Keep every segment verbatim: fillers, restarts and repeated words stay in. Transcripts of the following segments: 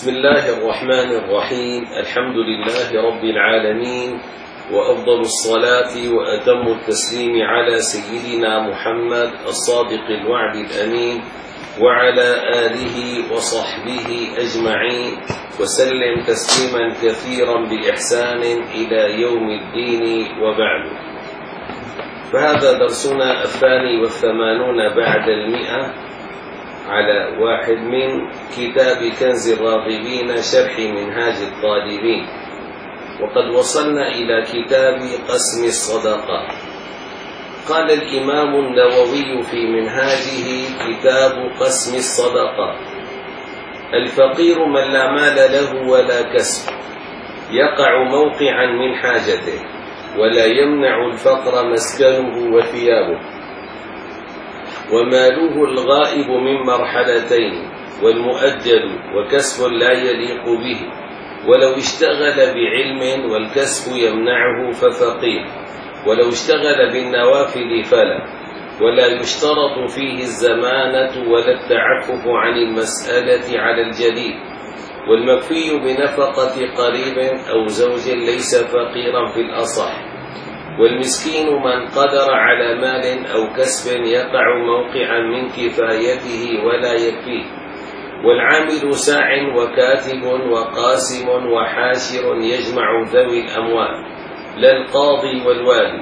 بسم الله الرحمن الرحيم. الحمد لله رب العالمين، وأفضل الصلاة وأتم التسليم على سيدنا محمد الصادق الوعد الأمين وعلى آله وصحبه أجمعين، وسلم تسليما كثيرا بإحسان إلى يوم الدين، وبعد. فهذا درسنا الثاني والثمانون بعد المئة على واحد من كتاب كنز الراغبين شرح منهاج الطالبين، وقد وصلنا إلى كتاب قسم الصدقة. قال الإمام النووي في منهاجه: كتاب قسم الصدقة. الفقير من لا مال له ولا كسب، يقع موقعا من حاجته، ولا يمنع الفقر مسكنه وثيابه، وماله الغائب من مرحلتين، والمؤجل وكسب لا يليق به، ولو اشتغل بعلم والكسب يمنعه ففقير، ولو اشتغل بالنوافل فلا، ولا يشترط فيه الزمانة ولا التعفف عن المسألة على الجديد، والمكفي بنفقة قريب أو زوج ليس فقيرا في الأصح، والمسكين من قدر على مال أو كسب يقع موقعا من كفايته ولا يكفيه، والعامل ساع وكاتب وقاسم وحاشر يجمع ذوي الأموال، لا القاضي والوالي.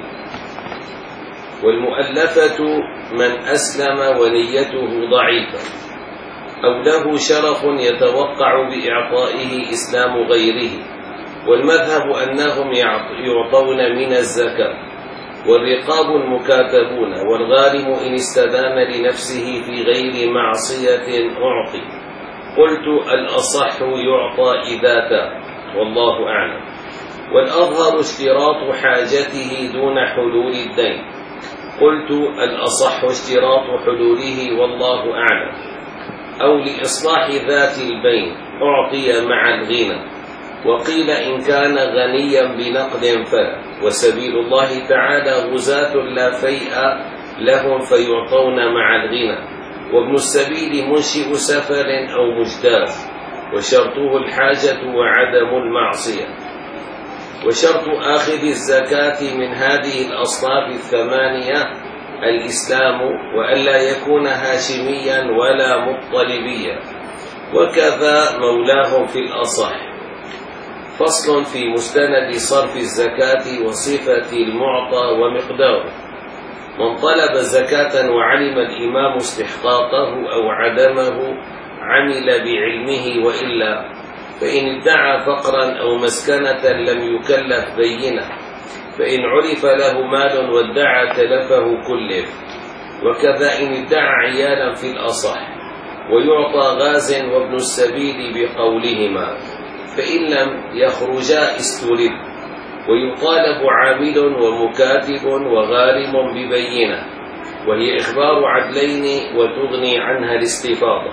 والمؤلفة من أسلم ونيته ضعيفة، أو له شرف يتوقع بإعطائه إسلام غيره، والمذهب أنهم يعطون من الزكاة، والرقاب المكاتبون، والغارم إن استدان لنفسه في غير معصية أعطي. قلت: الأصح يعطى إذا تاب، والله أعلم. والأظهر اشتراط حاجته دون حلول الدين. قلت: الأصح اشتراط حلوله، والله أعلم. أو لإصلاح ذات البين أعطي مع الغنى. وقيل إن كان غنيا بنقد فلا، وسبيل الله تعالى غزاة لا فيء لهم فيعطون مع الغنى، وابن السبيل منشئ سفر أو مجتاز، وشرطه الحاجة وعدم المعصية. وشرط آخذ الزكاة من هذه الأصناف الثمانية الإسلام، وألا يكون هاشميا ولا مطلبيا، وكذا مولاهم في الأصح. فصل في مستند صرف الزكاة وصفة المعطى ومقداره. من طلب زكاة وعلم الإمام استحقاقه أو عدمه عمل بعلمه، وإلا فإن ادعى فقرا أو مسكنة لم يكلف بينة، فإن عرف له مال وادعى تلفه كلف. وكذا إن ادعى عيالا في الأصح، ويعطى غاز وابن السبيل بقولهما، فإن لم يخرجا استرد، ويطالب عامل ومكاتب وغارم ببينة، وهي إخبار عدلين وتغني عنها الاستفاضة.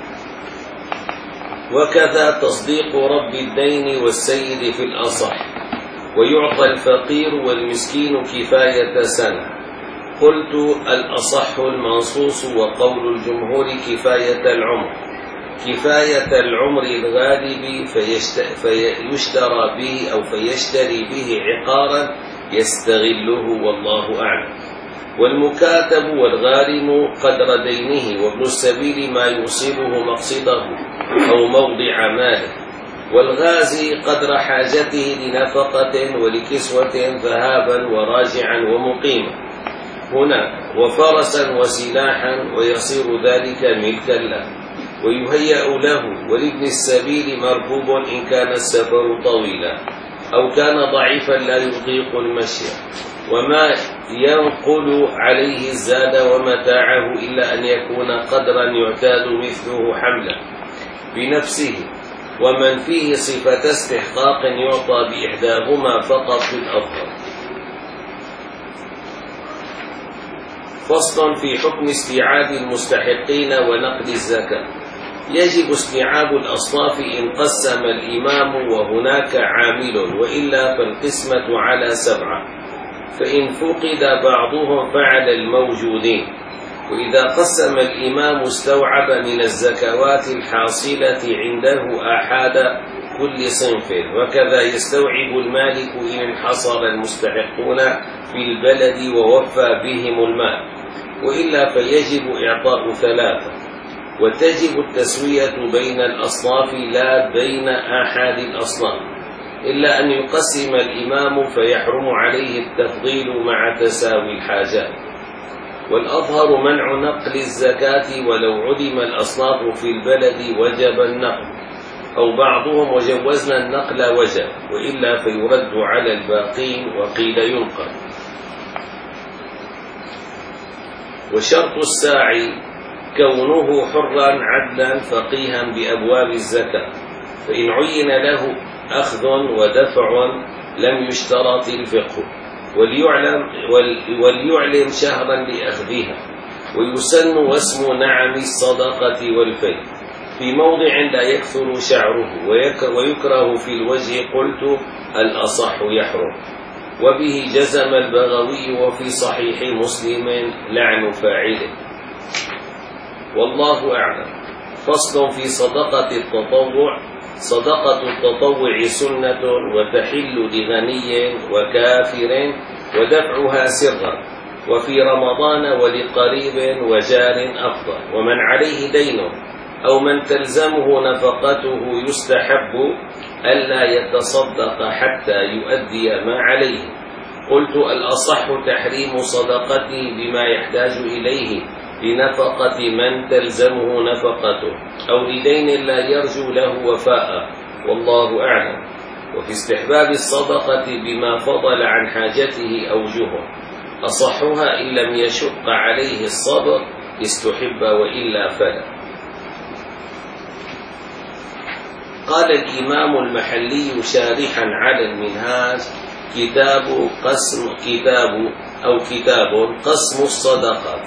وكذا تصديق رب الدين والسيد في الأصح، ويعطى الفقير والمسكين كفاية سنة. قلت: الأصح المنصوص، وقول الجمهور كفاية العمر، كفاية العمر الغالب فيشترى به أو فيشتري به عقارا يستغله، والله أعلم. والمكاتب والغارم قدر دينه، وابن السبيل ما يوصله مقصده أو موضع ماله، والغازي قدر حاجته لنفقة ولكسوة ذهابا وراجعا ومقيما هنا، وفرسا وسلاحا، ويصير ذلك ملكا له، ويهيأ له. ولابن السبيل مركوب إن كان السفر طويلا، أو كان ضعيفا لا يطيق المشي، وما ينقل عليه الزاد ومتاعه، إلا أن يكون قدرا يعتاد مثله حملا بنفسه. ومن فيه صفة استحقاق يعطى بإحداهما فقط في الأفضل. فصل في حكم استيعاب المستحقين ونقد الزكاة. يجب استيعاب الأصناف إن قسم الإمام وهناك عامل، وإلا فالقسمة على سبعة، فإن فقد بعضهم فعلى الموجودين، وإذا قسم الإمام استوعب من الزكوات الحاصلة عنده آحاد كل صنف، وكذا يستوعب المالك إن انحصر المستحقون في البلد ووفى بهم المال، وإلا فيجب إعطاء ثلاثة. وتجب التسوية بين الأصناف لا بين آحاد الأصناف، إلا أن يقسم الإمام فيحرم عليه التفضيل مع تساوي الحاجات. والأظهر منع نقل الزكاة ولو عدم الأصناف في البلد وجب النقل، أو بعضهم وجوزنا النقل وجب، وإلا فيرد على الباقين وقيل ينقل. وشرط الساعي كونه حرا عدلا فقيها بأبواب الزكاة، فإن عين له أخذ ودفع لم يشترط الفقه، وليعلم, وليعلم شهرا لأخذها. ويسن واسم نعم الصدقة والفي في موضع لا يكثر شعره، ويكره في الوجه، قلت الأصح يحرم. وبه جزم البغوي وفي صحيح مسلم لعن فاعله. والله أعلم. فصل في صدقة التطوع. صدقة التطوع سنة وتحل لغني وكافر ودفعها سرا، وفي رمضان ولقريب وجار أفضل. ومن عليه دين أو من تلزمه نفقته يستحب ألا يتصدق حتى يؤدي ما عليه. قلت الأصح تحريم صدقته بما يحتاج إليه لنفقة من تلزمه نفقته، أو لدين لا يرجو له وفاء، والله أعلم. وفي استحباب الصدقة بما فضل عن حاجته أوجه، أصحها إن لم يشق عليه الصبر استحب، وإلا فلا. قال الإمام المحلي شارحا على المنهاج: كتاب قسم كتاب أو كتاب قسم الصدقات،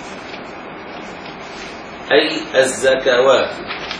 أي الزكوات،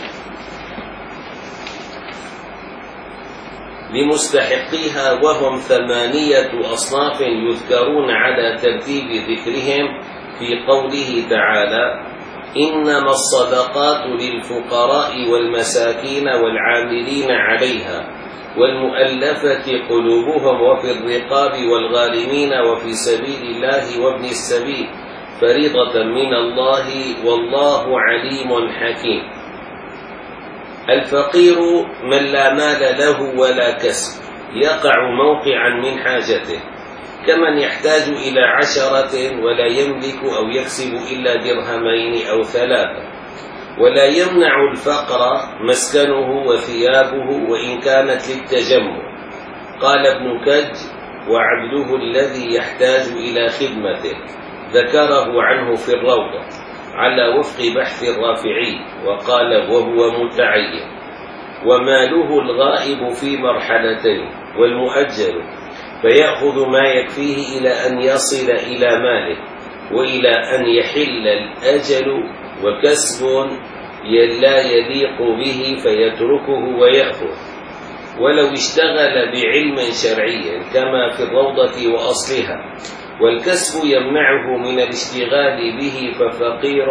لمستحقيها، وهم ثمانية أصناف يذكرون على ترتيب ذكرهم في قوله تعالى: إنما الصدقات للفقراء والمساكين والعاملين عليها والمؤلفة قلوبهم وفي الرقاب والغارمين وفي سبيل الله وابن السبيل فريضة من الله والله عليم حكيم. الفقير من لا مال له ولا كسب، يقع موقعا من حاجته، كمن يحتاج إلى عشرة ولا يملك أو يكسب إلا درهمين أو ثلاثة. ولا يمنع الفقر مسكنه وثيابه وإن كانت للتجمع. قال ابن كج: وعبده الذي يحتاج إلى خدمته، ذكره عنه في الروضة على وفق بحث الرافعي، وقال وهو متعين. وماله الغائب في مرحلتين، والمؤجل فيأخذ ما يكفيه إلى أن يصل إلى ماله وإلى أن يحل الأجل، وكسب لا يليق به فيتركه ويأخذ. ولو اشتغل بعلم شرعي كما في الروضة وأصلها، والكسب يمنعه من الاشتغال به ففقير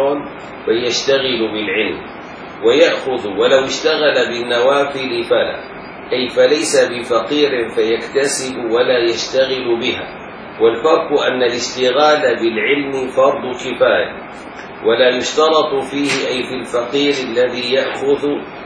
فيشتغل بالعلم ويأخذ. ولو اشتغل بالنوافل فلا، أي فليس بفقير فيكتسب ولا يشتغل بها. والفرق أن الاشتغال بالعلم فرض كفاية، ولا يشترط فيه أي في الفقير الذي يأخذ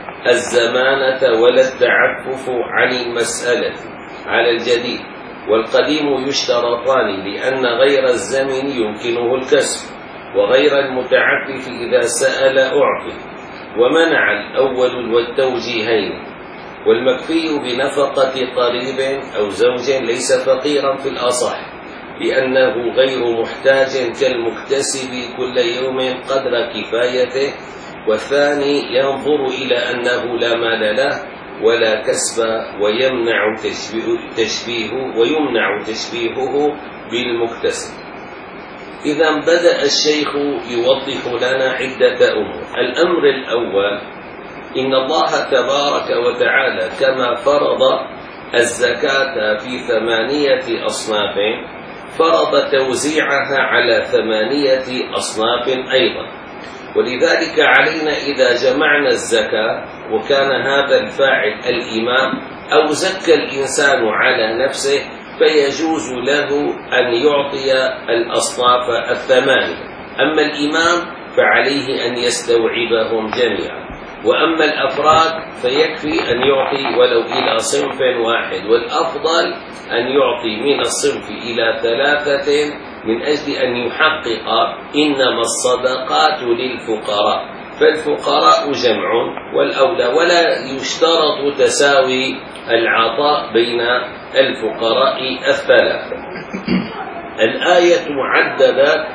الزمانة ولا التعفف عن المسألة على الجديد. والقديم يشترطان، لأن غير الزمن يمكنه الكسب، وغير المتعفف إذا سأل أعطي. ومنع الأول والتوجيهين. والمكفي بنفقة قريب أو زوج ليس فقيرا في الأصح، لأنه غير محتاج كالمكتسب كل يوم قدر كفايته. والثاني ينظر إلى أنه لا مال له ولا كسب، ويمنع تشبيه ويمنع تشبيهه بالمكتسب. إذا بدأ الشيخ يوضح لنا عدة أمور. الأمر الأول: إن الله تبارك وتعالى كما فرض الزكاة في ثمانية أصناف، فرض توزيعها على ثمانية أصناف أيضا. ولذلك علينا إذا جمعنا الزكاة وكان هذا الفاعل الإمام أو زكى الإنسان على نفسه فيجوز له أن يعطي الأصناف الثمانية. أما الإمام فعليه أن يستوعبهم جميعا، وأما الأفراد فيكفي أن يعطي ولو إلى صنف واحد، والأفضل أن يعطي من الصنف إلى ثلاثة من أجل أن يحقق إنما الصدقات للفقراء، فالفقراء جمع والأولى، ولا يشترط تساوي العطاء بين الفقراء الثلاثة. الآية عددت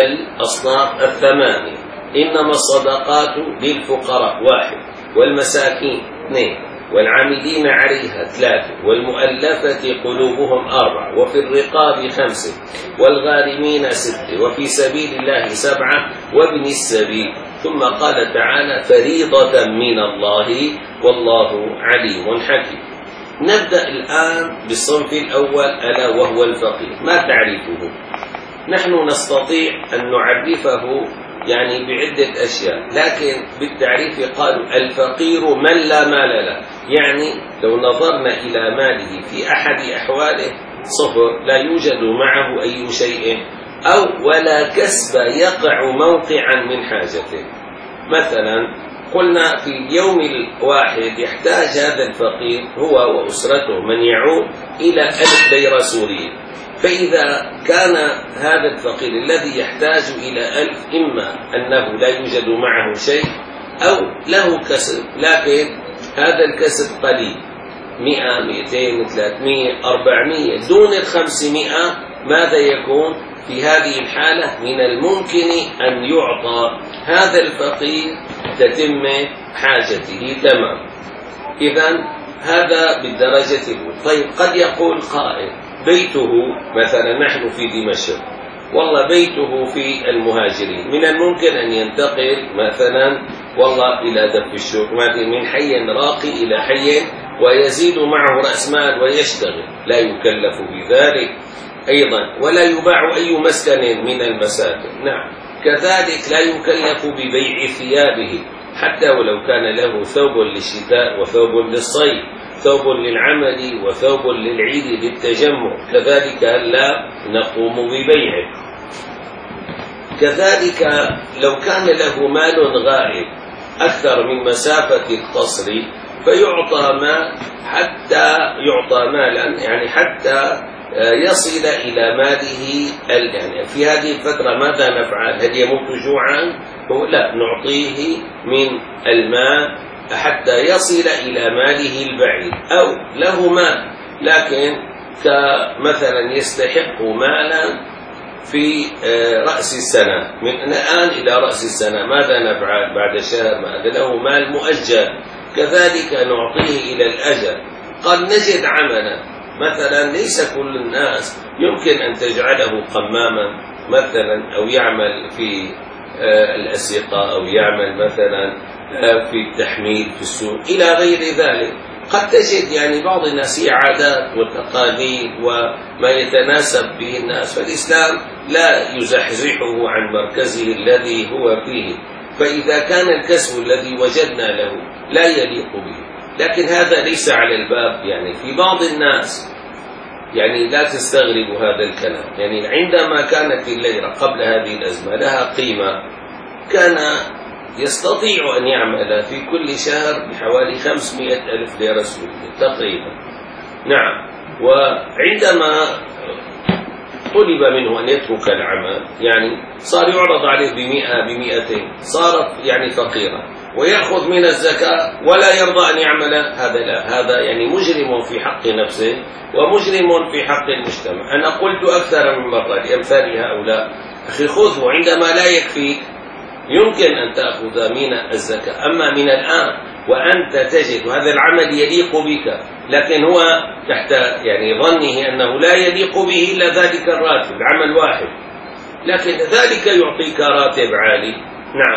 الأصناف الثمانية: إنما الصدقات للفقراء واحد، والمساكين اثنين، والعاملين عليها ثلاثة، والمؤلفة قلوبهم أربعة، وفي الرقاب خمسة، والغارمين ستة، وفي سبيل الله سبعة، وابن السبيل. ثم قال تعالى: فريضة من الله والله عليم حكيم. نبدأ الآن بالصنف الأول ألا وهو الفقير. ما تعريفه؟ نحن نستطيع أن نعرفه يعني بعدة أشياء، لكن بالتعريف قالوا الفقير من لا مال له، يعني لو نظرنا إلى ماله في أحد أحواله صفر، لا يوجد معه أي شيء، أو ولا كسب يقع موقعا من حاجته. مثلا قلنا في اليوم الواحد يحتاج هذا الفقير هو وأسرته من يعود إلى ألف ليرة سورية، فإذا كان هذا الفقير الذي يحتاج إلى ألف إما أنه لا يوجد معه شيء أو له كسب، لكن هذا الكسب قليل، مئة مئتين ثلاثمئة أربعمئة دون الخمسمئة، ماذا يكون في هذه الحالة؟ من الممكن أن يعطى هذا الفقير تتم حاجته تمام. إذن هذا بالدرجة الأولى. طيب قد يقول قائل بيته مثلا، نحن في دمشق، والله بيته في المهاجرين، من الممكن أن ينتقل مثلا والله إلى دف الشوق، من حي راقي إلى حي، ويزيد معه رأس مال ويشتغل، لا يكلف بذلك أيضا، ولا يباع أي مسكن من المساكن. نعم، كذلك لا يكلف ببيع ثيابه، حتى ولو كان له ثوب للشتاء وثوب للصيف، ثوب للعمل وثوب للعيد للتجمع، كذلك لا نقوم ببيعه. كذلك لو كان له مال غائب أكثر من مسافة القصر فيعطى ما حتى يعطى مالا، يعني حتى يصل إلى ماله. يعني في هذه الفترة ماذا نفعل؟ هل يموت جوعا؟ لا، نعطيه من المال حتى يصل إلى ماله البعيد. أو له مال لكن كمثلا يستحق مالا في رأس السنة، من الآن إلى رأس السنة ماذا نفعل؟ بعد شهر ماذا؟ له مال مؤجل، كذلك نعطيه إلى الأجل. قد نجد عملا مثلا ليس كل الناس يمكن أن تجعله قماما مثلا، أو يعمل في الأسيقة، أو يعمل مثلا في التحميل في السوق إلى غير ذلك. قد تجد يعني بعض الناس هي عادات وتقاليد وما يتناسب به الناس، فالإسلام لا يزحزحه عن مركزه الذي هو فيه. فإذا كان الكسب الذي وجدنا له لا يليق به، لكن هذا ليس على الباب. يعني في بعض الناس يعني لا تستغربوا هذا الكلام، يعني عندما كانت الليرة قبل هذه الأزمة لها قيمة، كان يستطيع أن يعمل في كل شهر بحوالي خمسمئة ألف ليرة سورية تقريبا. نعم، وعندما طلب منه أن يترك العمل يعني صار يعرض عليه بمئة بمئتين، صارت يعني فقيرة، ويأخذ من الزكاة ولا يرضى أن يعمل. هذا لا، هذا يعني مجرم في حق نفسه ومجرم في حق المجتمع. أنا قلت أكثر من مرة لأمثال هؤلاء: أخي خذه، عندما لا يكفيك يمكن أن تأخذ من الزكاة، أما من الآن وأنت تجد هذا العمل يليق بك، لكن هو تحت يعني ظنه أنه لا يليق به إلا ذلك الراتب، عمل واحد، لكن ذلك يعطيك راتب عالي. نعم،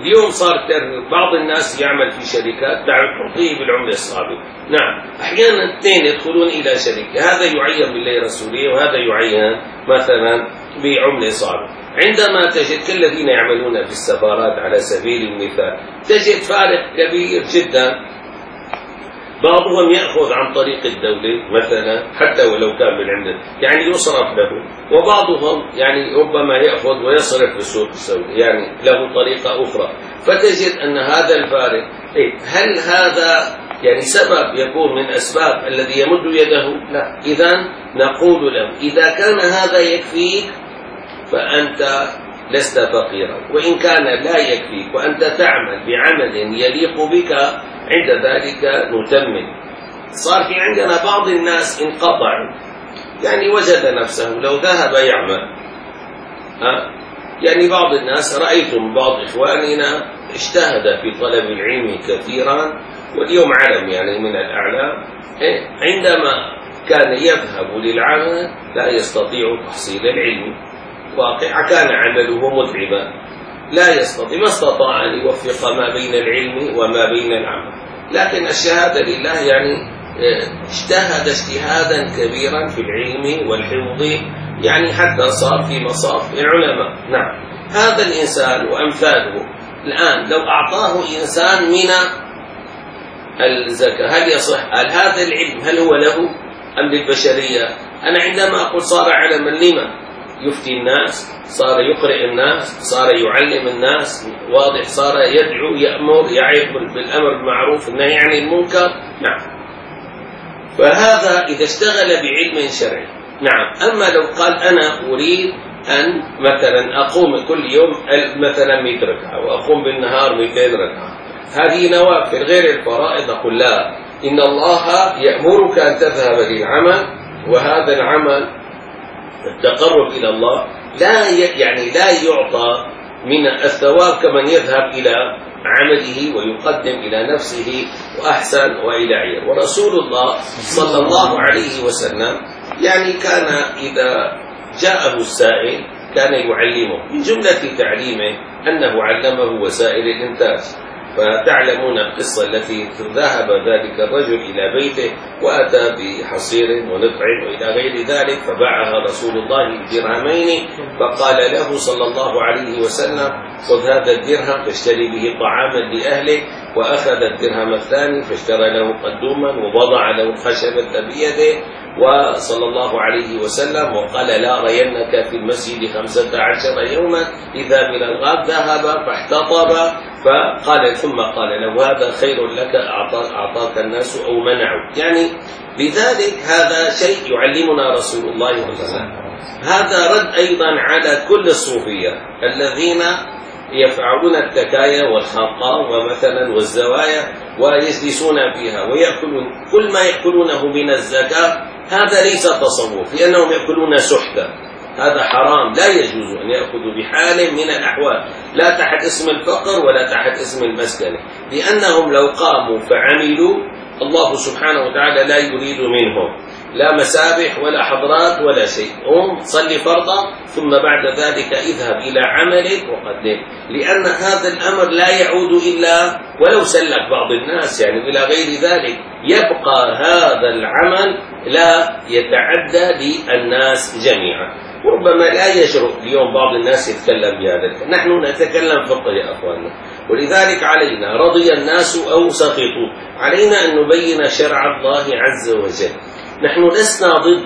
اليوم صار بعض الناس يعمل في شركات تعطيه بالعملة الصعبة. نعم، أحيانا اثنين يدخلون إلى شركة، هذا يعين بالليرة السورية وهذا يعين مثلا بعملة صعبة. عندما تجد كالذين يعملون في السفارات على سبيل المثال تجد فارق كبير جدا. بعضهم يأخذ عن طريق الدولة مثلا حتى ولو كان بالعملة يعني يصرف له، وبعضهم يعني ربما يأخذ ويصرف بالسوق السوداء يعني له طريقة أخرى. فتجد أن هذا الفارق إيه؟ هل هذا يعني سبب يكون من أسباب الذي يمد يده؟ لا. إذن نقول له إذا كان هذا يكفيك فأنت لست فقيرا، وإن كان لا يكفيك وأنت تعمل بعمل يليق بك عند ذلك نتمم. صار في عندنا بعض الناس انقطعوا، يعني وجد نفسه لو ذهب يعمل ها يعني بعض الناس رأيتم بعض إخواننا اجتهد في طلب العلم كثيرا واليوم علم يعني من الأعلام، عندما كان يذهب للعمل لا يستطيع تحصيل العلم، واقع كان عمله متعبا لا يستطيع ما استطاع أن يوفق ما بين العلم وما بين العمل. لكن الشهادة لله يعني اجتهد اجتهادا كبيرا في العلم والحفظ يعني حتى صار في مصاف العلماء. نعم، هذا الإنسان وأمثاله الآن لو أعطاه إنسان من الزكاة هل يصح؟ هل هذا العلم هل هو له أم للبشرية؟ أنا عندما أقول صار علما لما يفتي الناس، صار يقرئ الناس، صار يعلم الناس، واضح، صار يدعو يأمر يعظ بالأمر بالمعروف والنهي عن المنكر. نعم، فهذا إذا اشتغل بعلم شرعي. نعم، أما لو قال أنا أريد أن مثلا أقوم كل يوم مثلا مئة ركعة وأقوم بالنهار مئتين ركعة، هذه نوافل غير الفرائض، أقول لا، إن الله يأمرك أن تذهب للعمل، وهذا العمل التقرب إلى الله لا يعني لا يعطى من الثواب كمن يذهب إلى عمله ويقدم إلى نفسه وأحسن وإلى عير. ورسول الله صلى الله عليه وسلم يعني كان إذا جاءه السائل كان يعلمه، من جملة تعليمه أنه علمه وسائل الإنتاج. فتعلمون القصة التي ذهب ذلك الرجل إلى بيته وأتى بحصير ونطع وإلى غير ذلك، فباعها رسول الله بدرهمين، فقال له صلى الله عليه وسلم خذ هذا الدرهم فاشتري به طعاما لأهله، وأخذ الدرهم الثاني فاشترى له قدوما ووضع له خشبة بيده وصلى الله عليه وسلم وقال لا رينك في المسجد خمسة عشر يوما، إذا من الغاب ذهب فاحتطب، فقال ثم قال له هذا خير لك أعطاك, أعطاك الناس أو منعوا. يعني لذلك هذا شيء يعلمنا رسول الله صلى الله عليه وسلم. هذا رد أيضا على كل الصوفية الذين يفعلون التكايا والخرقاء ومثلا والزوايا ويجلسون فيها ويأكلون كل ما يأكلونه من الزكاة، هذا ليس تصوف، لأنهم يأكلون سحتا، هذا حرام، لا يجوز أن يأخذوا بحال من الأحوال، لا تحت اسم الفقر ولا تحت اسم المسكنة، لأنهم لو قاموا فعملوا الله سبحانه وتعالى لا يريد منهم لا مسابح ولا حضرات ولا شيء. قم صلي فرضا ثم بعد ذلك اذهب إلى عملك وقدم، لأن هذا الأمر لا يعود إلا ولو سلك بعض الناس يعني إلى غير ذلك، يبقى هذا العمل لا يتعدى للناس جميعا. وربما لا يجرؤ اليوم بعض الناس يتكلم بهذا، نحن نتكلم فقه يا أخواننا، ولذلك علينا رضي الناس أو سخطوا علينا أن نبين شرع الله عز وجل. نحن لسنا ضد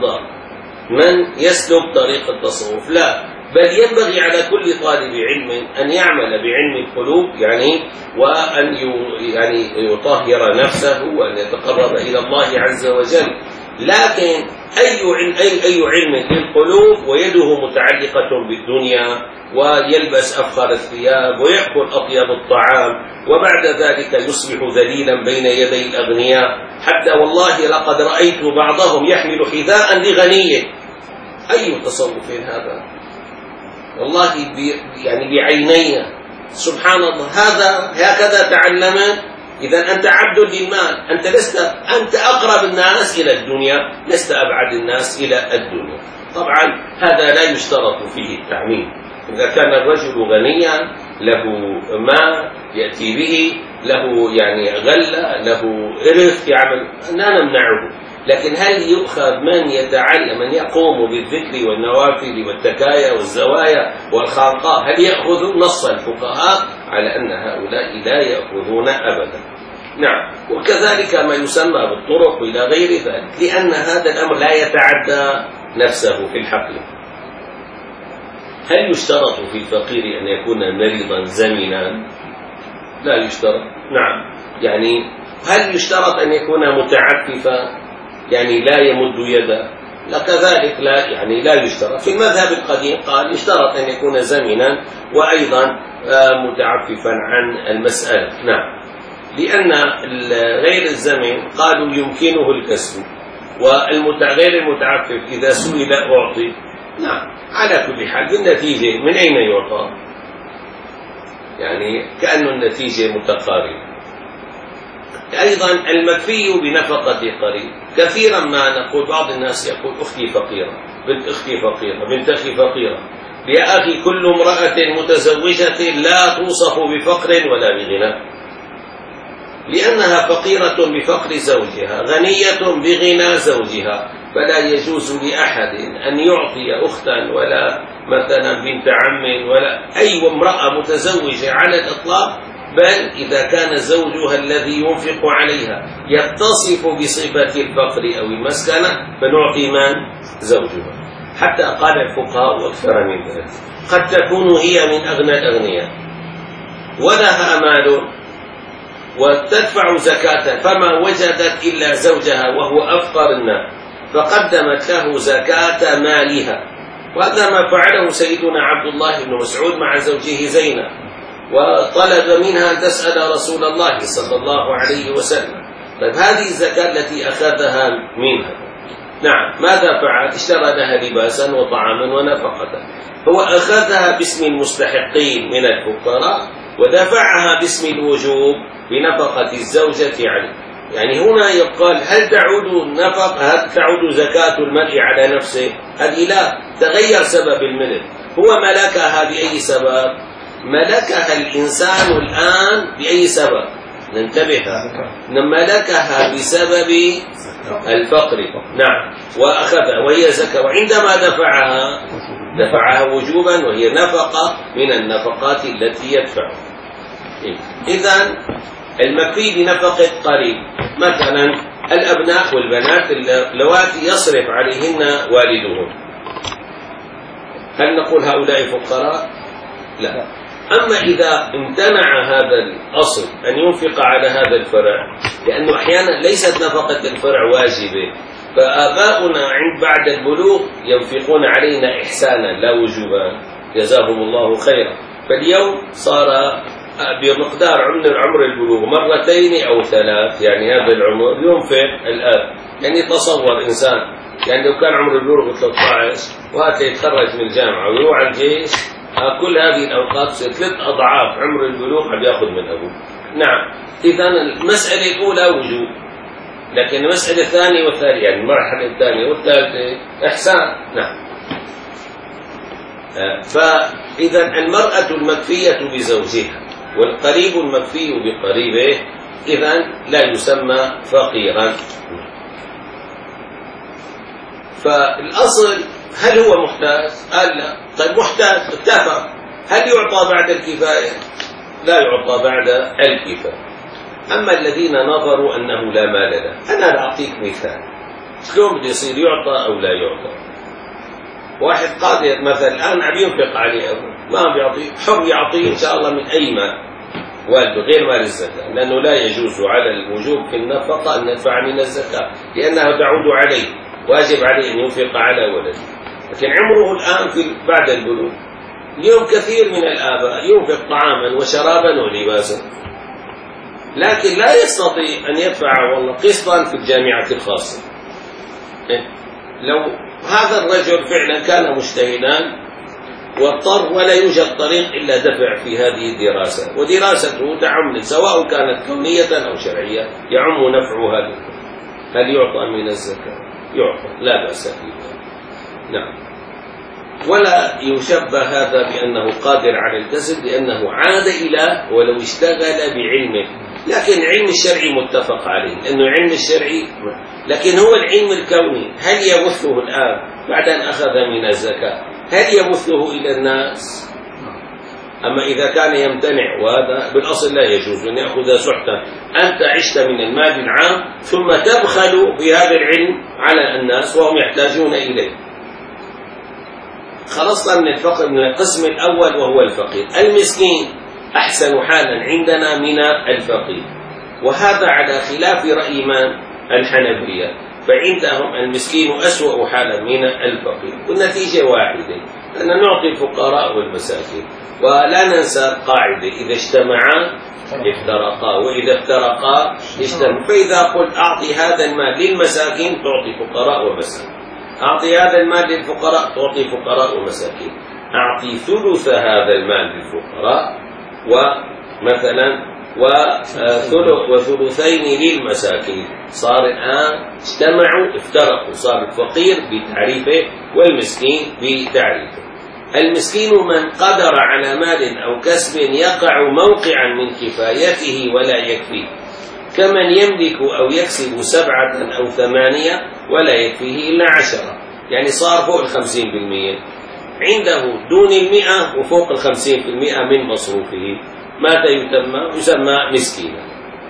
من يسلك طريق التصوف، لا، بل ينبغي على كل طالب علم أن يعمل بعلم القلوب يعني وأن يعني يطهر نفسه وأن يتقرب إلى الله عز وجل. لكن أي أي أي علم للقلوب ويده متعلقة بالدنيا ويلبس أفخر الثياب ويأكل أطيب الطعام وبعد ذلك يصبح ذليلا بين يدي الأغنياء، حتى والله لقد رأيت بعضهم يحمل حذاء لغنيه. أي تصوف هذا؟ والله يعني بعيني سبحان الله، هذا هكذا تعلمت. إذا أنت عبد للمال، أنت لست أنت أقرب الناس إلى الدنيا، لست أبعد الناس إلى الدنيا. طبعا هذا لا يشترط فيه التعميم، إذا كان الرجل غنيا له ما يأتي به، له يعني غلة، له إرث يعمل، لا نمنعه. لكن هل يؤخذ من يتعلم، من يقوم بالذكر والنوافل والتكايا والزوايا والخانقاء، هل يأخذ؟ نص الفقهاء على أن هؤلاء لا يأخذون أبدا. نعم. وكذلك ما يسمى بالطرق إلى غير ذلك، لأن هذا الأمر لا يتعدى نفسه في الحقل. هل يشترط في الفقير أن يكون مريضا زمنا؟ لا يشترط. نعم. يعني هل يشترط أن يكون متعففا، يعني لا يمد يده؟ لا، كذلك لا، يعني لا يشترط. في المذهب القديم قال يشترط أن يكون زمنا وأيضا متعففا عن المسألة. نعم. لأن غير الزمن قالوا يمكنه الكسب، وغير المتعفف إذا سئل أعطي. نعم. على كل حال بالنتيجة من أين يعطى؟ يعني كأن النتيجة متقاربة. أيضا المكفي بنفقة قريب، كثيرا ما نقول بعض الناس يقول أختي فقيرة، بنت أختي فقيرة، بنت أخي فقيرة. يا أخي كل امرأة متزوجة لا توصف بفقر ولا بغنى، لأنها فقيرة بفقر زوجها، غنية بغنى زوجها. فلا يجوز لأحد أن يعطي أختا ولا مثلا بنت عم ولا أي امرأة متزوجة على الإطلاق، بل إذا كان زوجها الذي ينفق عليها يتصف بصفة الفقر أو المسكنة فنعطي من؟ زوجها. حتى قال الفقهاء وأكثر من ذلك قد تكون هي من أغنى الأغنياء ولها مال وتدفع زكاة، فما وجدت إلا زوجها وهو أفقر الناس فقدمت له زكاة مالها. وهذا ما فعله سيدنا عبد الله بن مسعود مع زوجه زينب، وطلب منها أن تسأل رسول الله صلى الله عليه وسلم. طيب هذه الزكاة التي أخذها منها، نعم، ماذا فعل؟ اشترى لها لباسا وطعاما ونفقة. هو أخذها باسم المستحقين من الفقراء ودفعها باسم الوجوب بنفقة الزوجة عليه. يعني هنا يقال هل تعود نفقة، هل تعود زكاة المرء على نفسه؟ هذه لا، تغير سبب الملك. هو ملكها بأي سبب؟ ملكها الإنسان الآن بأي سبب؟ ننتبه، ملكها بسبب الفقر. نعم. وأخذها وهي زكاة، وعندما دفعها دفعها وجوبا وهي نفقة من النفقات التي يدفعها. إذن المكفي بنفقة قريب، مثلا الأبناء والبنات اللواتي يصرف عليهن والدهم، هل نقول هؤلاء فقراء؟ لا. أما إذا امتنع هذا الأصل أن ينفق على هذا الفرع، لأنه أحيانا ليست نفقة الفرع واجبة، فآباؤنا عند بعد البلوغ ينفقون علينا إحسانا لا وجوبا، جزاهم الله خيرا. فاليوم صار بمقدار عمر عمر البلوغ مرتين أو ثلاث، يعني هذا العمر ينفق الآب. يعني تصور إنسان، يعني لو كان عمر البلوغ ثلاثة عشر وهذا يتخرج من الجامعة ويروح على الجيش، كل هذه الأوقات ثلاث أضعاف عمر البلوغ عم يأخذ من أبوه. نعم. إذن المسألة الأولى وجوب، لكن المسألة الثانية والثالثة، يعني المرحلة الثانية والثالثة إحسان. نعم. فإذا المرأة المكفية بزوجها والقريب المكفي بقريبه إذن لا يسمى فقيرا. فالأصل هل هو محتاج؟ قال لا. طيب محتاج اتفق، هل يعطى بعد الكفاية؟ لا يعطى بعد الكفاية. أما الذين نظروا أنه لا مال له، أنا أعطيك مثال شلون بده يصير يعطى أو لا يعطى. واحد قادر مثلا الآن عم ينفق عليه أبوه، ما بيعطيه، حر يعطيه إن شاء الله من أي مال والده غير مال الزكاة، لأنه لا يجوز على الوجوب في النفقة أن ندفع من الزكاة لأنها تعود عليه، واجب عليه أن ينفق على ولده. لكن عمره الآن في بعد البلوغ. اليوم كثير من الآباء ينفق طعاما وشرابا ولباسا، لكن لا يستطيع أن يدفع والله قسطا في الجامعة الخاصة. لو هذا الرجل فعلا كان مجتهدا واضطر ولا يوجد طريق إلا دفع في هذه الدراسة، ودراسته تعم سواء كانت كونية أو شرعية يعم نفعها له، هل يعطى من الزكاة؟ يعطى، لا بأس فيه. نعم. ولا يشبه هذا بأنه قادر على الكسب، لأنه عاد إلى ولو اشتغل بعلمه. لكن علم الشرعي متفق عليه، لأنه علم الشرعي، لكن هو العلم الكوني هل يبثه الآن بعد أن أخذ من الزكاة، هل يبثه إلى الناس؟ أما إذا كان يمتنع، وهذا بالأصل لا يجوز أن يأخذ سحتا. أنت عشت من المال العام ثم تبخل بهذا العلم على الناس وهم يحتاجون إليه. خلصنا من الفقر، من القسم الأول وهو الفقير. المسكين أحسن حالا عندنا من الفقير، وهذا على خلاف رأي من؟ الحنفية، فعندهم المسكين أسوأ حالا من الفقير، والنتيجة واحدة، أن نعطي الفقراء والمساكين. ولا ننسى قاعدة: إذا اجتمعا افترقا، وإذا افترقا اجتمعا. فإذا قلت أعطي هذا المال للمساكين تعطي فقراء ومساكين، أعطي هذا المال للفقراء تعطي فقراء ومساكين، أعطي ثلث هذا المال للفقراء ومثلا وثلثين للمساكين. صار الآن اجتمعوا افترقوا، صار الفقير بتعريفه والمسكين بتعريفه. المسكين من قدر على مال أو كسب يقع موقعا من كفايته ولا يكفيه، كمن يملك أو يكسب سبعة أو ثمانية ولا يكفيه إلا عشرة، يعني صار فوق الخمسين بالمئة، عنده دون المئة وفوق الخمسين بالمئة من مصروفه. ماذا يسمى؟ يسمى مسكينا.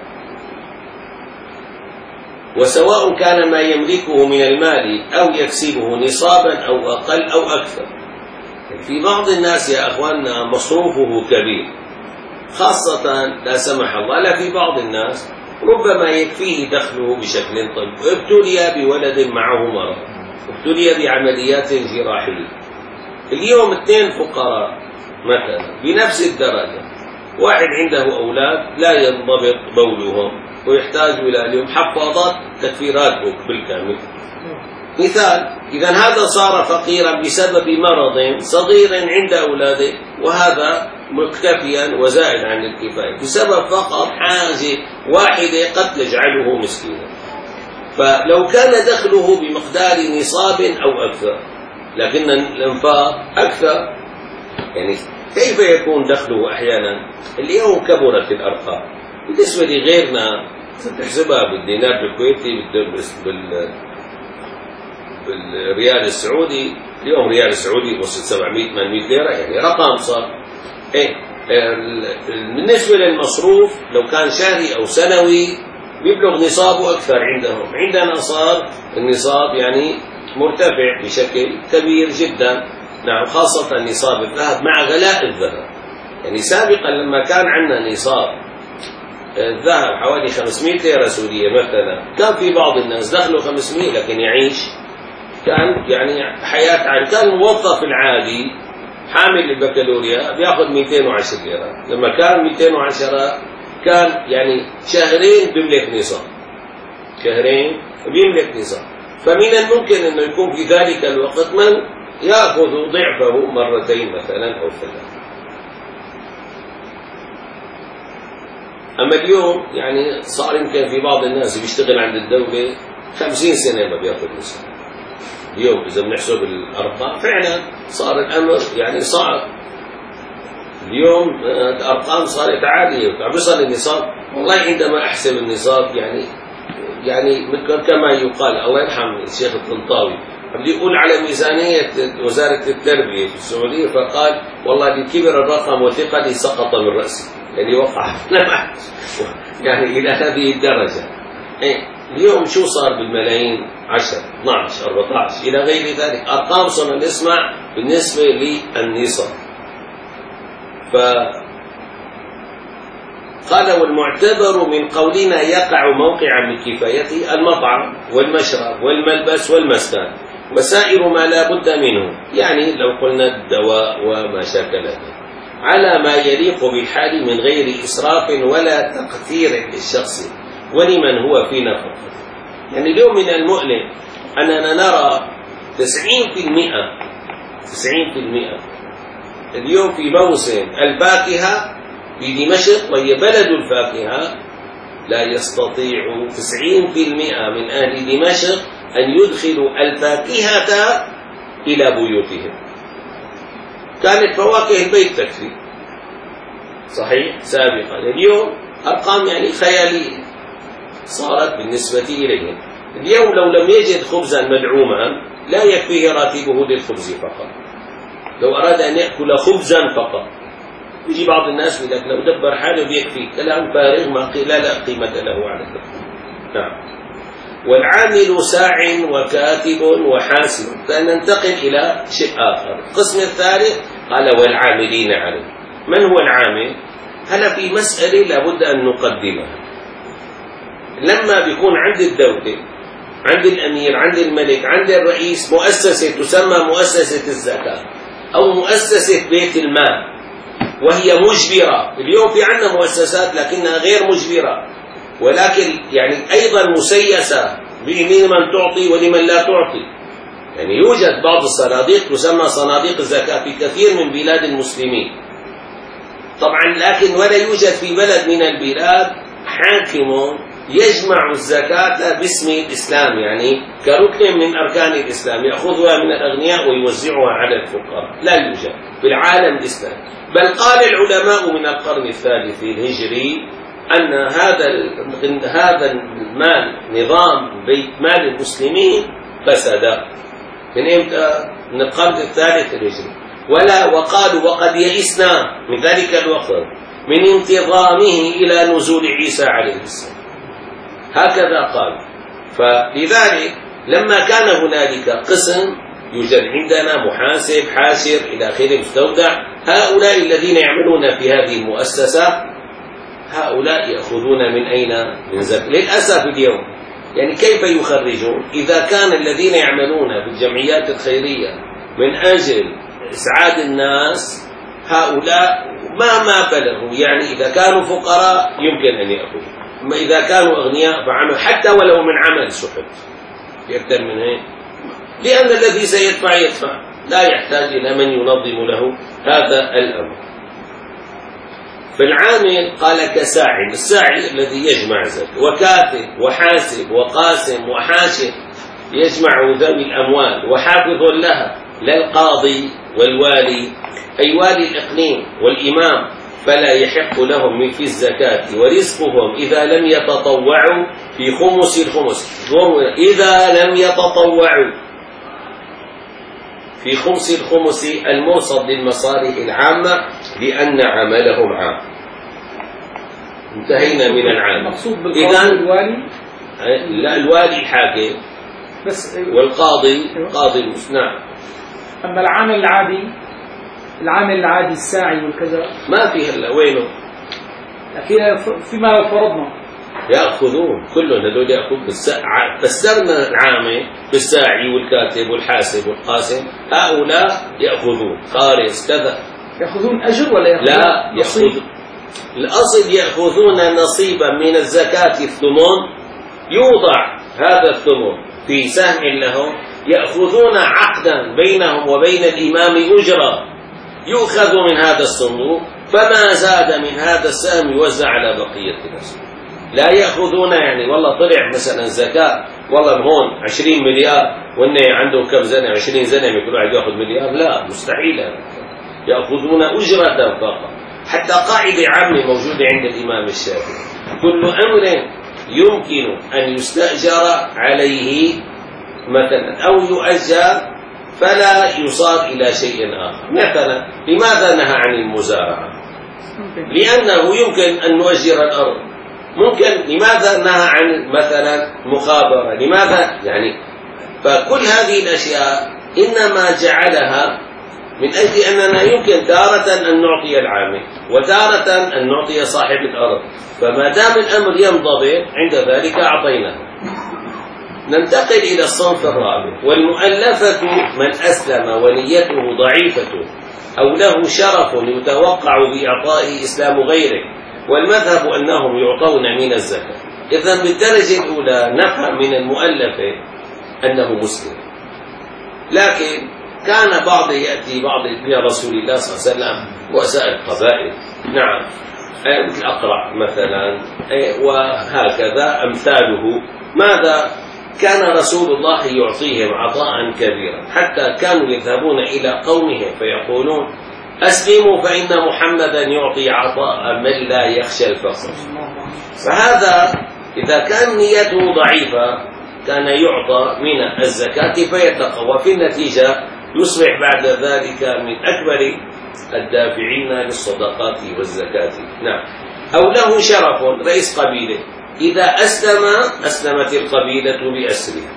وسواء كان ما يملكه من المال أو يكسبه نصابا أو أقل أو أكثر. في بعض الناس يا أخواننا مصروفه كبير، خاصة لا سمح الله، لا في بعض الناس ربما يكفيه دخله بشكل طيب، ابتلي بولد معه مرض، ابتلي بعمليات جراحية. اليوم اثنين فقراء مثلا بنفس الدرجة، واحد عنده أولاد لا ينضبط بولهم ويحتاج إلى اليوم حفاضات تكفي راتبه بالكامل مثال. إذا هذا صار فقيرا بسبب مرض صغير عند أولاده، وهذا مكتفيا وزائد عن الكفاية بسبب فقط حاجة واحدة قد تجعله مسكينا. فلو كان دخله بمقدار نصاب أو أكثر لكن الإنفاق أكثر، يعني كيف يكون دخله أحيانا؟ اليوم كبرت الأرقام بالنسبة لغيرنا، تحسبها بالدينار الكويتي بال بالريال السعودي. اليوم ريال السعودي وصل سبعمئة ثمانمئة ليرة، يعني رقم صار إيه. بالنسبة للمصروف لو كان شهري أو سنوي بيبلغ نصابه أكثر عندهم، عندنا صار النصاب يعني مرتفع بشكل كبير جدا. نعم، خاصة نصاب الذهب مع غلاء الذهب. يعني سابقا لما كان عندنا نصاب الذهب حوالي خمسمئة ليرة سورية مثلا، كان في بعض الناس دخله خمسمئة لكن يعيش كان يعني حياة عادية. كان الموظف العادي حامل البكالوريا بياخذ مئتين وعشرة ليرة، لما كان مئتين وعشرة كان يعني شهرين بيملك نصاب، شهرين بيملك نصاب. فمن الممكن انه يكون في ذلك الوقت من يأخذ ضعفه مرتين مثلا أو ثلاث. أما اليوم يعني صار يمكن في بعض الناس بيشتغل عند الدولة خمسين سنة ما بياخذ نصاب. اليوم إذا بنحسب الأرقام فعلا صار الأمر يعني صعب. اليوم الأرقام صارت عالية، عم بيصل النصاب. والله عندما أحسب النصاب يعني يعني كما يقال، الله يرحم الشيخ الطنطاوي بدي يقول على ميزانية وزارة التربية في السعودية، فقال والله لكبر الرقم وثقلي سقط من رأسي، يعني وقع يعني إلى هذه الدرجة. إيه اليوم شو صار بالملايين؟ عشرة اثني عشر أربعة عشر إلى غير ذلك، أرقام صرنا نسمع بالنسبة للنصاب. ف قال: والمعتبر من قولنا يقع موقعا من كفايته المطعم والمشرب والملبس والمسكن وسائر ما لا بد منه، يعني لو قلنا الدواء وما شاكله، على ما يليق بالحال من غير إسراف ولا تقتير للشخص ولمن هو في نفقه. يعني اليوم من المؤلم أننا نرى تسعين بالمئة تسعين بالمئة اليوم في موسم الفاكهة في دمشق وهي بلد الفاكهة لا يستطيع تسعين بالمئة من أهل دمشق أن يدخلوا الفاكهة إلى بيوتهم. كانت فواكه البيت تكفي، صحيح سابقا. اليوم أرقام يعني خيالية صارت بالنسبة إليهم. اليوم لو لم يجد خبزا مدعوما لا يكفيه راتبه للخبز فقط، لو أراد أن يأكل خبزا فقط يجي بعض الناس يقول لك لو دبر حاله بيكفي، كلام فارغ ما لا لا قيمة له على ذلك. نعم. والعامل ساع وكاتب وحاسب. فننتقل إلى شيء آخر. القسم الثالث قال والعاملين عليه. من هو العامل؟ هلا في مسألة لابد أن نقدمها. لما بيكون عند الدولة، عند الأمير، عند الملك، عند الرئيس مؤسسة تسمى مؤسسة الزكاة أو مؤسسة بيت المال وهي مجبرة. اليوم في عندنا مؤسسات لكنها غير مجبرة، ولكن يعني أيضا مسيسة بمن تعطي ولمن لا تعطي. يعني يوجد بعض الصناديق تسمى صناديق الزكاة في كثير من بلاد المسلمين طبعا، لكن ولا يوجد في بلد من البلاد حاكم يجمع الزكاة باسم الإسلام، يعني كركن من أركان الإسلام يأخذها من الأغنياء ويوزعها على الفقراء. لا يوجد في العالم الإسلامي. بل قال العلماء من القرن الثالث الهجري أن هذا هذا المال نظام بيت مال المسلمين فسد. من إمتى؟ من القرن الثالث الهجري. ولا وقالوا وقد يئسنا من ذلك الوقت من انتظامه إلى نزول عيسى عليه السلام. هكذا قال. فلذلك لما كان هنالك قسم يوجد عندنا محاسب حاشر إلى آخره مستودع، هؤلاء الذين يعملون في هذه المؤسسة هؤلاء يأخذون من أين؟ من زكاة. للأسف اليوم يعني كيف يخرجون إذا كان الذين يعملون في الجمعيات الخيرية من أجل إسعاد الناس هؤلاء ما ما بلغوا، يعني إذا كانوا فقراء يمكن أن يأخذوا، أما إذا كانوا أغنياء فعمل حتى ولو من عمل سحب يقدر من هيك، لأن الذي سيدفع يدفع، لا يحتاج إلى من ينظم له هذا الأمر. فالعامل قال كساعي، الساعي الذي يجمع زكاة، وكاتب وحاسب وقاسم وحاشر يجمع ذوي الأموال وحافظ لها، لا القاضي والوالي أي والي الإقليم والإمام فلا يحق لهم في الزكاة، ورزقهم إذا لم يتطوعوا في خمس الخمس، إذا لم يتطوعوا في خمس الخمس الموصل للمصالح العامة لأن عملهم عام. انتهينا من العام. مقصود بالقاضي الوالي؟ لا، الوالي حاكم بس والقاضي قاضي. نعم. أما العامل العادي، العامل العادي الساعي والكذا ما في هلا وينه؟ فيما لو فرضنا يأخذون كلهم هذول يأخذ بالساعة. فسرنا العامل بالساعي والكاتب والحاسب والقاسم، هؤلاء يأخذون خارج كذا. يأخذون أجر ولا يأخذون؟ لا، يأخذ الأصل يأخذون نصيبا من الزكاة الثمن، يوضع هذا الثمن في سهم لهم، يأخذون عقدا بينهم وبين الإمام أجرة يؤخذ من هذا الصندوق، فما زاد من هذا السهم يوزع على بقية الناس. لا يأخذون يعني والله طلع مثلا زكاة والله هون عشرين مليار وإنه عنده كم زنة عشرين زنة كل واحد يأخذ مليار، لا مستحيل. يأخذون أجرة فقط. حتى قاعدة عامة موجودة عند الإمام الشافعي، كل أمر يمكن أن يستأجر عليه مثلا أو يؤجر فلا يصار إلى شيء آخر. مثلا لماذا نهى عن المزارعة؟ لأنه يمكن أن نؤجر الأرض. ممكن لماذا نهى عن مثلا مخابرة؟ لماذا يعني؟ فكل هذه الأشياء إنما جعلها من أجل أننا يمكن تارة أن نعطي العامل وتارة أن نعطي صاحب الأرض، فما دام الأمر ينضبط عند ذلك أعطيناه. ننتقل إلى الصنف الرابع، والمؤلفة من أسلم ونيته ضعيفة أو له شرف يتوقع بإعطائه إسلام غيره، والمذهب أنهم يعطون من الزكاة. إذن بالدرجة الأولى نفهم من المؤلفة أنه مسلم، لكن كان بعض يأتي بعض إلى رسول الله صلى الله عليه وسلم رؤساء القبائل، نعم مثل أقرع مثلا وهكذا أمثاله، ماذا كان رسول الله يعطيهم عطاء كبيرا، حتى كانوا يذهبون إلى قومهم فيقولون أسلموا فإن محمدا يعطي عطاء من لا يخشى الفقر. فهذا إذا كان نيته ضعيفة كان يعطى من الزكاة فيتقوى، في النتيجة يصبح بعد ذلك من أكبر الدافعين للصدقات والزكاة. نعم. أو له شرف، رئيس قبيلة، إذا أسلم أسلمت القبيلة بأسره،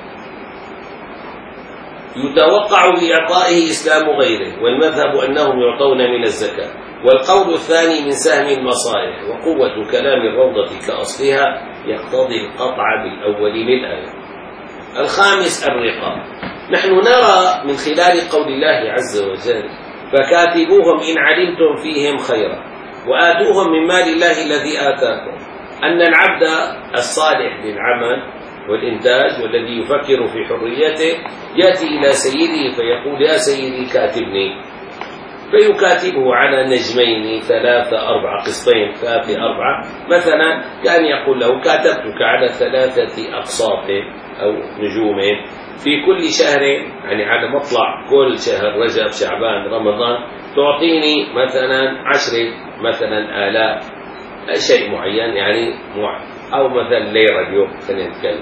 يتوقع بإعطائه إسلام غيره، والمذهب أنهم يعطون من الزكاة. والقول الثاني من سهم المصالح، وقوة كلام الروضة كأصلها يقتضي القطع بالأول للآية. الخامس الرقاب. نحن نرى من خلال قول الله عز وجل فكاتبوهم إن علمتم فيهم خيرا وآتوهم من مال الله الذي آتاكم، أن العبد الصالح للعمل والإنتاج والذي يفكر في حريته يأتي إلى سيده فيقول يا سيدي كاتبني، فيكاتبه على نجمين ثلاثة أربعة، قسطين ثلاثة أربعة مثلا، كان يقول له كاتبتك على ثلاثة أقساط أو نجوم في كل شهر، يعني على مطلع كل شهر رجب شعبان رمضان تعطيني مثلا عشرة مثلا آلاف شيء معين، يعني أو مثلا ليرة اليوم خلينا نتكلم.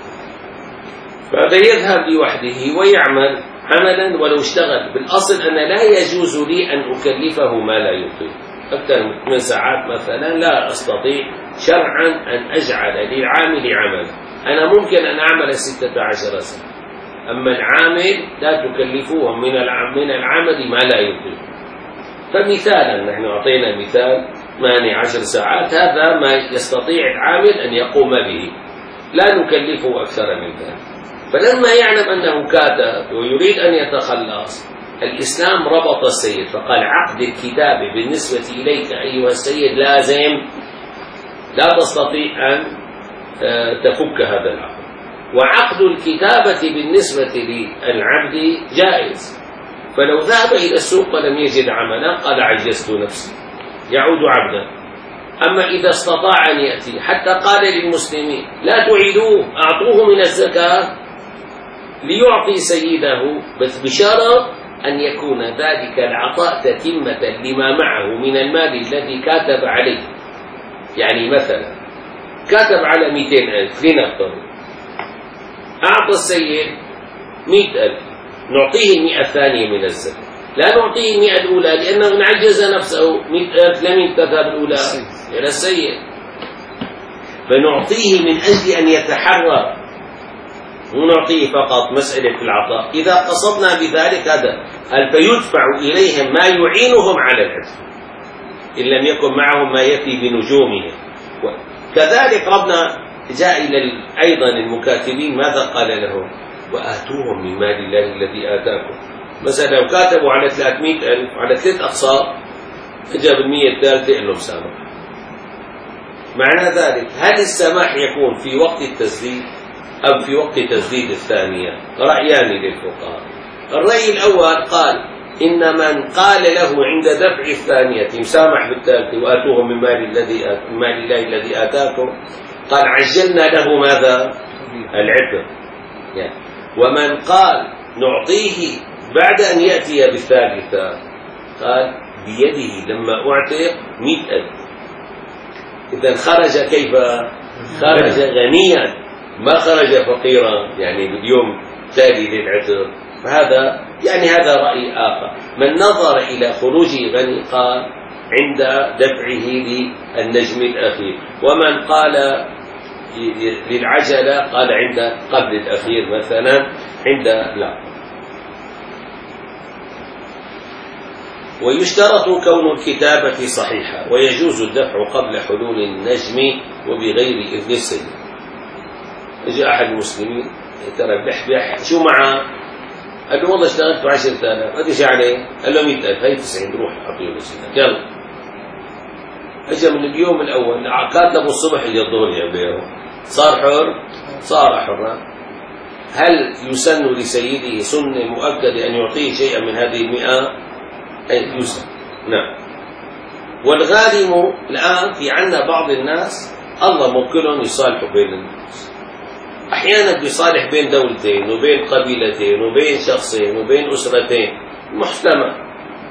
فهذا يذهب لوحده ويعمل عملا ولو اشتغل. بالأصل أن لا يجوز لي أن أكلفه ما لا يطيق، أكثر من ساعات مثلا لا أستطيع شرعا أن أجعل للعامل عمل. أنا ممكن أن أعمل ستة عشر سنة، أما العامل لا تكلفوهم من من العمل ما لا يطيق. فمثالا نحن أعطينا مثال مانع عشر ساعات، هذا ما يستطيع العامل أن يقوم به، لا نكلفه أكثر من ذلك. فلما يعلم أنه كاتب ويريد أن يتخلص، الإسلام ربط السيد فقال عقد الكتابة بالنسبة إليك أيها السيد لازم، لا تستطيع أن تفك هذا العقد. وعقد الكتابة بالنسبة للعبد جائز، فلو ذهب إلى السوق ولم يجد عملا قال عجزت نفسي يعود عبدا. أما إذا استطاع أن يأتي، حتى قال للمسلمين لا تعيدوه، أعطوه من الزكاة ليعطي سيده، بس بشرط أن يكون ذلك العطاء تتمة لما معه من المال الذي كاتب عليه. يعني مثلا كاتب على مئتين ألف لنفترض، أعطى السيد مئة ألف، نعطيه المئة الثانية من الزكاة، لا نعطيه المئة الأولى لأنه انعجز نفسه. مئة ألف لم ينتفع الأولى إلى السيد، فنعطيه من أجل أن يتحرر، ونعطيه فقط مسألة العطاء. إذا قصدنا بذلك هذا هل فيدفع إليهم ما يعينهم على العتق إن لم يكن معهم ما يفي بنجومهم. كذلك ربنا جاء إلى أيضا المكاتبين ماذا قال لهم؟ وآتوهم من مال الله الذي آتاكم. مثلا لو كاتبوا على ثلاثمئة ألف على ثلاث أقساط، أجاب المئة الثالثة إنهم سامح. معنى ذلك هل السماح يكون في وقت التسديد أو في وقت تسديد الثانية؟ رأيان للفقهاء. الرأي الأول قال إن من قال له عند دفع الثانية مسامح بالثالثة وآتوهم من مال الذي مال الله الذي آتاكم، قال عجلنا له ماذا؟ العتق. يعني ومن قال نعطيه بعد أن يأتي بالثالثة، قال بيده لما أعتق مئة ألف. إذن خرج كيف؟ خرج غنيا، ما خرج فقيرا يعني باليوم تالي للعتق. فهذا يعني هذا رأي آخر. من نظر إلى خروجه غني قال عند دفعه للنجم الأخير، ومن قال للعجلة قال عند قبل الأخير مثلا عند لا. ويشترط كون الكتابة صحيحة، ويجوز الدفع قبل حلول النجم وبغير إذن السيد. جاء أحد المسلمين ترى بيحبح شو معه؟ قال له والله اشتغلت بعشرة آلاف. قديش عليه؟ قال له مئة ألف. هي تسعين، روح أعطيه لسيدك يلا. أجا من اليوم الأول كاتبه الصبح إلى الظهر يبيعه، صار حر، صار حرا. هل يسن لسيده سنة مؤكدة أن يعطيه شيئا من هذه المئة؟ أي يسن. نعم. والغارم الآن في عنا بعض الناس الله موكلهم يصالحوا بين الناس، أحيانا بيصالح بين دولتين وبين قبيلتين وبين شخصين وبين أسرتين محتمل،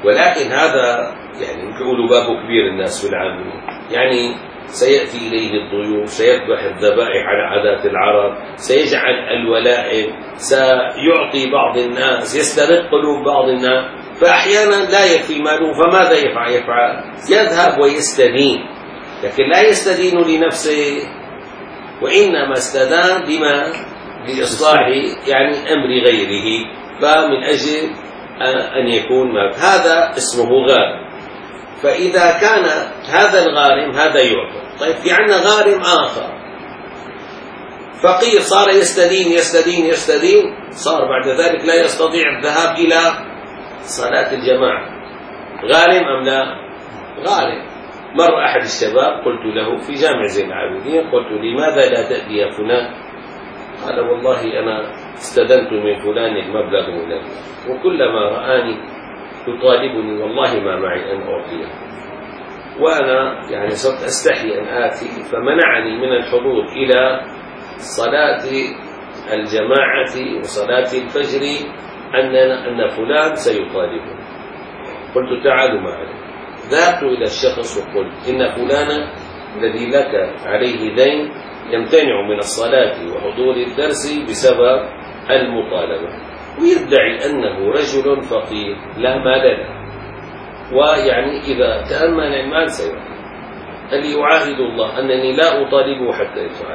ولكن هذا يعني يقولوا بابه كبير الناس بالعامة، يعني سيأتي إليه الضيوف، سيذبح الذبائح على عادات العرب، سيجعل الولائم، سيعطي بعض الناس، يسترق قلوب بعض الناس، فأحيانا لا يكفي ماله، فماذا يفعل؟ يفعل يذهب ويستدين، لكن لا يستدين لنفسه، وإنما استدان لما لإصلاح يعني أمر غيره، فمن أجل أن يكون مال. هذا اسمه غارم. فإذا كان هذا الغارم هذا يعطى. طيب في عندنا غارم آخر فقير، صار يستدين يستدين يستدين، صار بعد ذلك لا يستطيع الذهاب إلى صلاة الجماعة. غارم أم لا؟ غارم. مر أحد الشباب قلت له في جامع زين العابدين، قلت لماذا لا تأتي يا فلان؟ قال والله أنا استدنت من فلان المبلغ الذي، وكلما رآني يطالبني والله ما معي أن أعطيه، وأنا يعني صرت أستحي أن آتي، فمنعني من الحضور إلى صلاة الجماعة وصلاة الفجر أن أن فلان سيطالبني. قلت تعالوا معي. ذهبت إلى الشخص وقلت إن فلانا الذي لك عليه دين يمتنع من الصلاة وحضور الدرس بسبب المطالبة، ويدعي أنه رجل فقير لا مال له، ويعني إذا تأمن المال سيعطي. هل يعاهد الله أنني لا أطالبه حتى يفعل؟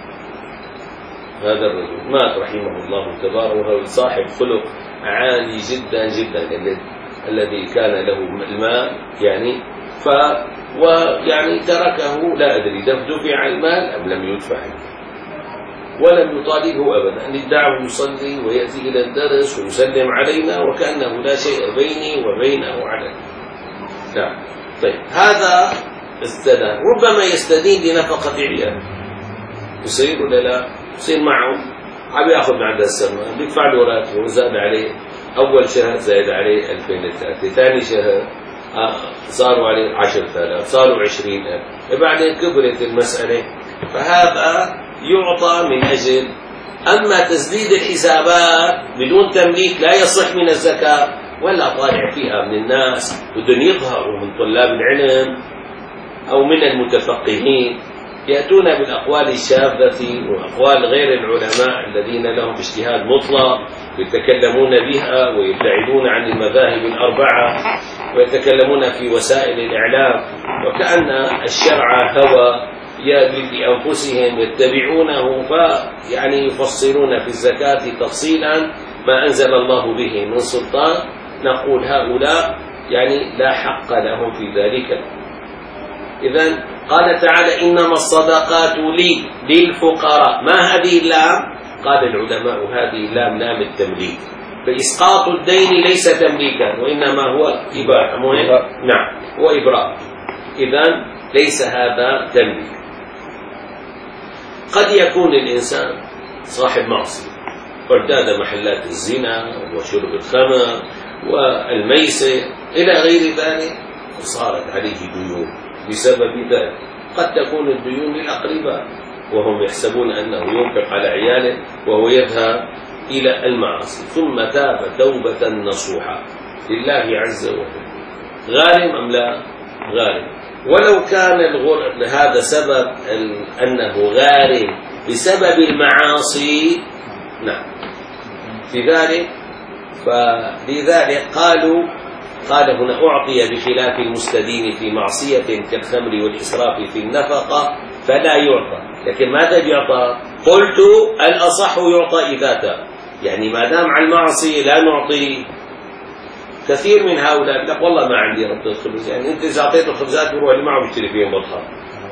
هذا الرجل مات رحمه الله تبارك، وهو صاحب خلق عالي جدا جدا الذي كان له المال يعني، ف ويعني تركه لا أدري دفع المال أم لم يدفع، ولم يطالبه أبدا، أن ادعه يصلي ويأتي إلى الدرس ويسلم علينا وكأنه لا شيء بيني وبينه على لا. طيب هذا استدان، ربما يستدين لنفقة عياله، يصير ولا لا؟ يصير معه عم ياخذ بعد السنة بيدفع له راتبه وزاد عليه، أول شهر زاد عليه ألفين وثلاثة، ثاني شهر صاروا عليه عشرة آلاف، صاروا عشرين ألف، بعدين كبرت المسألة، فهذا يعطى من أجل. أما تسديد الحسابات بدون تمليك لا يصح من الزكاة، ولا طالع فيها من الناس بدهم يظهروا من طلاب العلم أو من المتفقهين، يأتون بالأقوال الشاذة وأقوال غير العلماء الذين لهم اجتهاد مطلق، يتكلمون بها ويبتعدون عن المذاهب الأربعة، ويتكلمون في وسائل الإعلام وكأن الشرع هوى لأنفسهم يتبعونه، فيعني يفصلون في الزكاة تفصيلا ما أنزل الله به من سلطان. نقول هؤلاء يعني لا حق لهم في ذلك. إذن قال تعالى إنما الصدقات لي للفقراء. ما هذه اللام؟ قال العلماء هذه اللام لام التمليك، فإسقاط الدين ليس تمليكا وإنما هو إباحة. نعم هو إبراء، إذن ليس هذا تمليك. قد يكون الإنسان صاحب معصية فارتاد محلات الزنا وشرب الخمر والميسر إلى غير ذلك، وصارت عليه ديون بسبب ذلك. قد تكون الديون للأقرباء وهم يحسبون أنه ينفق على عياله وهو يذهب إلى المعاصي، ثم تاب توبة نصوحة لله عز وجل. غارم أم لا؟ غارم. ولو كان الغر... هذا سبب أنه غارم بسبب المعاصي، نعم في ذلك، فلذلك قالوا قال هنا أعطي بخلاف المستدين في معصية كالخمر والإسراف في النفقة فلا يعطى. لكن ماذا يعطى؟ قلت الأصح يعطى إذا تاب، يعني ما دام على المعصية لا نعطي. كثير من هؤلاء لك والله ما عندي ربط الخبز، يعني أنت إذا أعطيته خبزات بروح اللي معه بيشتري فيهم بطخة.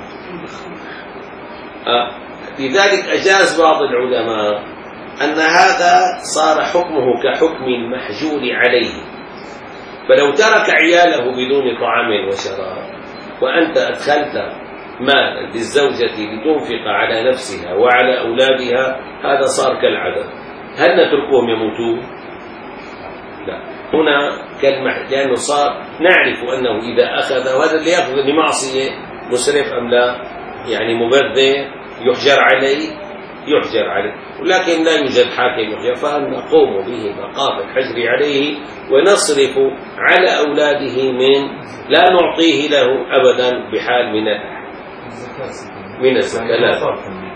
آه. لذلك أجاز بعض العلماء أن هذا صار حكمه كحكم المحجور عليه، فلو ترك عياله بدون طعام وشراب وأنت أدخلت مالا للزوجة لتنفق على نفسها وعلى أولادها، هذا صار كالعدم. هل نتركهم يموتون؟ لا. هنا كلمة، لأنه صار نعرف أنه إذا أخذ، وهذا اللي يأخذ لمعصية مسرف أم لا، يعني مبذر، يحجر عليه يحجر عليه. ولكن لا يوجد حاكم يحيى، فنقوم به مقام الحجر عليه ونصرف على أولاده من لا نعطيه له أبدا بحال من من الزكاة. لا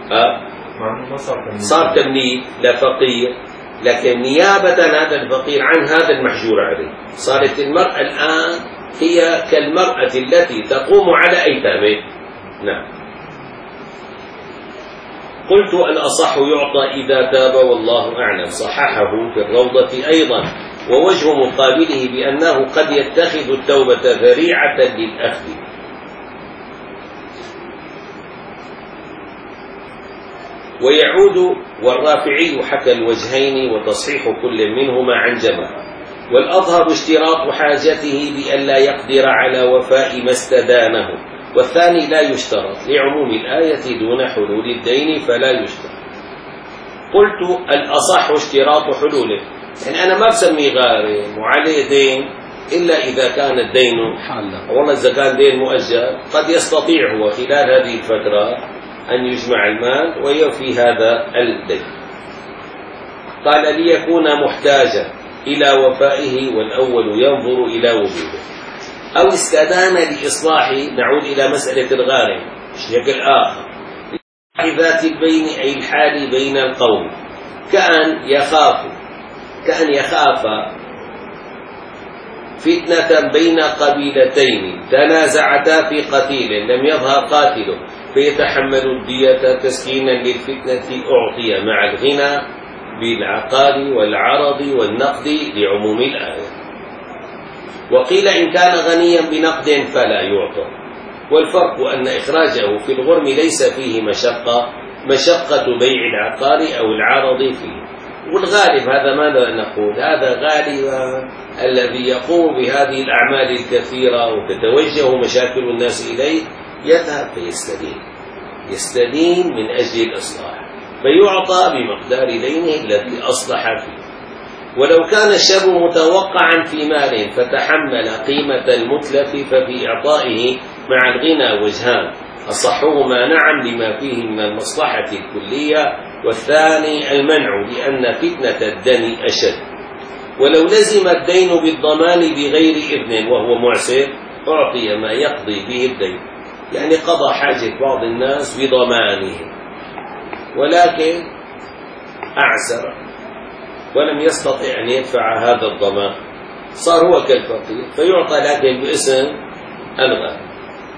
صار تمليك لفقير، لكن نيابة هذا الفقير عن هذا المحجور عليه صارت المرأة الآن هي كالمرأة التي تقوم على أيتامه. نعم. قلت الأصح يعطى إذا تاب والله أعلم، صححه في الروضة أيضا، ووجه مقابله بأنه قد يتخذ التوبة ذريعة للأخذ. ويعود والرافعي حكى الوجهين وتصحيح كل منهما عن جماعة، والأظهر اشتراط حاجته بأن لا يقدر على وفاء ما استدانه، والثاني لا يشترط لعموم الآية دون حلول الدين فلا يشترط. قلت الأصح اشتراط حلوله، يعني أنا ما بسمي غارم وعليه دين إلا إذا كان الدين والله إذا كان دين مؤجل قد يستطيع هو خلال هذه الفترة أن يجمع المال ويوفي هذا الدين. قال ليكون محتاجا إلى وفائه، والأول ينظر إلى وجوده، أو استدان لإصلاح، نعود إلى مسألة الغارم بشكل آخر، ذات البين أي الحال بين القوم، كأن يخاف كأن يخاف فتنة بين قبيلتين تنازعتا في قتيل لم يظهر قاتله فيتحمل الدية تسكينا للفتنة، أعطي مع الغنى بالعقار والعرض والنقد لعموم الآية. وقيل إن كان غنيا بنقد فلا يعطى، والفرق أن إخراجه في الغرم ليس فيه مشقة مشقة بيع العقار أو العرض فيه. والغالب هذا ماذا نقول؟ هذا غالب الذي يقوم بهذه الأعمال الكثيرة وتتوجه مشاكل الناس إليه يذهب فيستدين يستدين من أجل الإصلاح، فيعطى بمقدار دينه الذي أصلح فيه. ولو كان الشر متوقعا في مال فتحمل قيمة المتلف ففي إعطائه مع الغنى وجهان، أصحهما نعم لما فيه من المصلحة الكلية، والثاني المنع لأن فتنة الدم أشد. ولو لزم الدين بالضمان بغير إذن وهو معسر أعطي ما يقضي به الدين، يعني قضى حاجة بعض الناس بضمانه ولكن أعسر ولم يستطع أن يدفع هذا الضمان، صار هو كالفقير فيعطى لكن باسم الغني.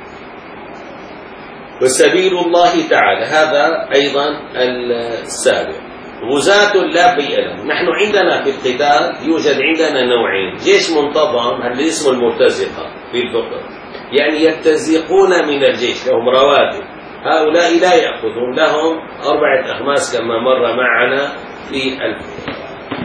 وسبيل الله تعالى هذا أيضا السابع. غزاة لا بيئة لهم، نحن عندنا في القتال يوجد عندنا نوعين، جيش منتظم هذا اسمه المرتزقة في الفقه، يعني يرتزقون من الجيش لهم رواتب، هؤلاء لا يأخذون، لهم أربعة أخماس كما مر معنا في الفقه.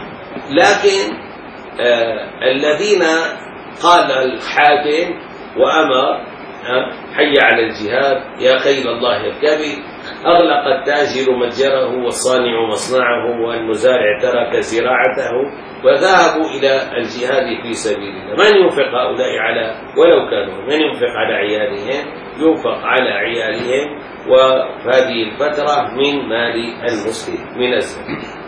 لكن آه الذين قال الحاكم وأمر حي على الجهاد يا خيل الله اركبي، أغلق التاجر متجره والصانع مصنعه والمزارع ترك زراعته وذهبوا إلى الجهاد في سبيل الله. من ينفق هؤلاء على ولو كانوا من ينفق على عيالهم؟ ينفق على عيالهم، وهذه الفترة من مال المسلم من الزكاة.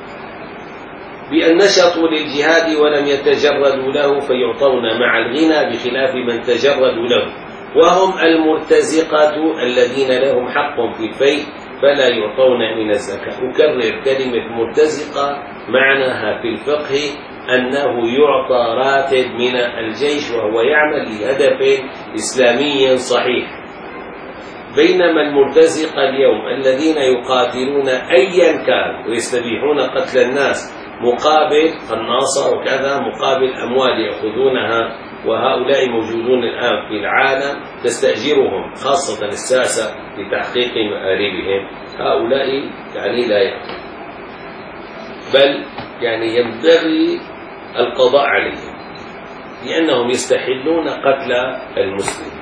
بأن نشطوا للجهاد ولم يتجردوا له فيعطون مع الغنى بخلاف من تجردوا له، وهم المرتزقة الذين لهم حق في الفيء فلا يعطون من الزكاة. أكرر كلمة مرتزقة معناها في الفقه أنه يعطى راتب من الجيش وهو يعمل لهدف إسلامي صحيح، بينما المرتزقة اليوم الذين يقاتلون أيا كان ويستبيحون قتل الناس مقابل قناصة وكذا مقابل أموال يأخذونها، وهؤلاء موجودون الآن في العالم تستأجرهم خاصة الساسة لتحقيق مآربهم، هؤلاء يعني لا يأخذ، بل يعني ينبغي القضاء عليهم لأنهم يستحلون قتل المسلم.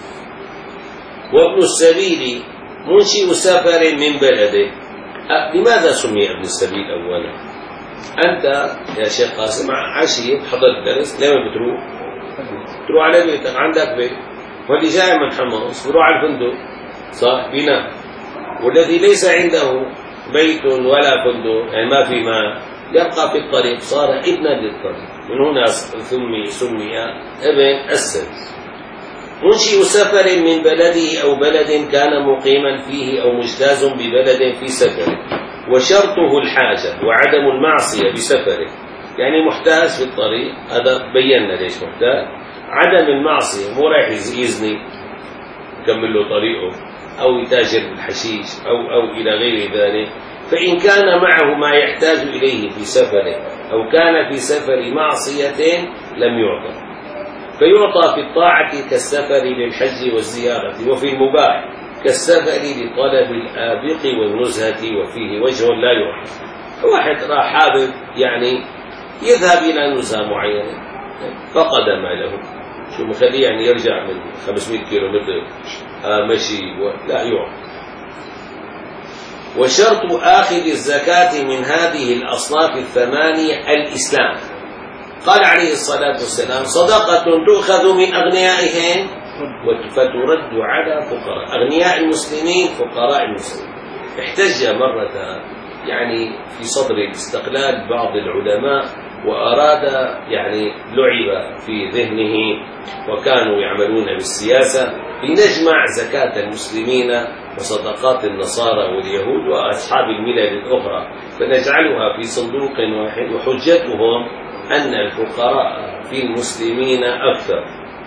وابن السبيل منشئ سفر من بلده. لماذا سمي ابن السبيل أولا؟ أنت يا شيخ قاسم عشية تحضر الدرس لما بتروح تروح على بيتك، عندك بيت، واللي جاي من حمص بروح على الفندق صح بينام، والذي ليس عنده بيت ولا فندق، يعني ما في ماء، يبقى في الطريق، صار ابنا للطريق، من هنا سمي سمي ابن السبيل. منشئ سفر من بلده أو بلد كان مقيما فيه أو مجتاز ببلد في سفره، وشرطه الحاجة وعدم المعصية بسفره، يعني محتاج في الطريق، هذا بينا ليش محتاج، عدم المعصية، مو رايح يزني يكمل له طريقه أو يتاجر بالحشيش أو أو إلى غير ذلك. فإن كان معه ما يحتاج إليه في سفره أو كان في سفر معصية لم يعطى، فيعطى في الطاعة كالسفر للحج والزيارة، وفي المباح كالسفر لطلب الآبق والنزهة، وفيه وجه لا يعطى. واحد راح حابب يعني يذهب إلى نزهة معينة فقد ماله، شو مخليه يعني يرجع من خمسمائة كيلو متر آه مشي لا يعطى. وشرط آخذ الزكاة من هذه الأصناف الثمانية الإسلام. قال عليه الصلاة والسلام: صدقة تؤخذ من أغنيائهم فترد على فقراء، أغنياء المسلمين فقراء المسلمين. احتج مرة يعني في صدر الاستقلال بعض العلماء وأراد يعني لعب في ذهنه وكانوا يعملون بالسياسة لنجمع زكاة المسلمين وصدقات النصارى واليهود وأصحاب الملل الأخرى فنجعلها في صندوق واحد، وحجتهم أن الفقراء في المسلمين أكثر.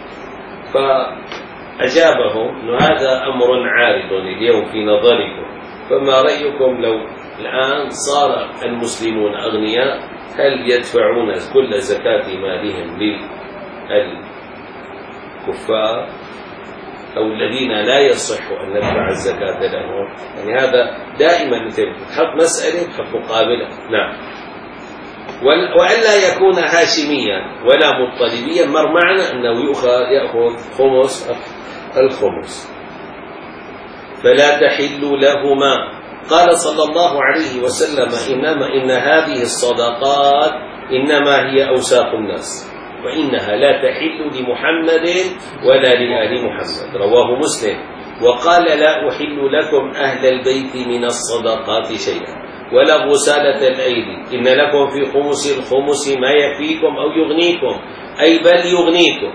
فأجابهم أن هذا أمر عارض اليوم في نظركم، فما رأيكم لو الآن صار المسلمون أغنياء هل يدفعون كل زكاة مالهم للكفار أو الذين لا يصح أن ندفع الزكاة لهم؟ يعني هذا دائما أنت تحط مسألة تحط مقابلة. نعم. وألا يكون هاشميا ولا مطلبيا، مر معنا أنه يؤخذ يأخذ خمس الخمس فلا تحل لهما. قال صلى الله عليه وسلم: إنما إن هذه الصدقات إنما هي أوساخ الناس وإنها لا تحل لمحمد ولا لآل محمد، رواه مسلم. وقال: لا أحل لكم أهل البيت من الصدقات شيئا ولا غسالة الأيدي، إن لكم في خمس الخمس ما يكفيكم أو يغنيكم، أي بل يغنيكم.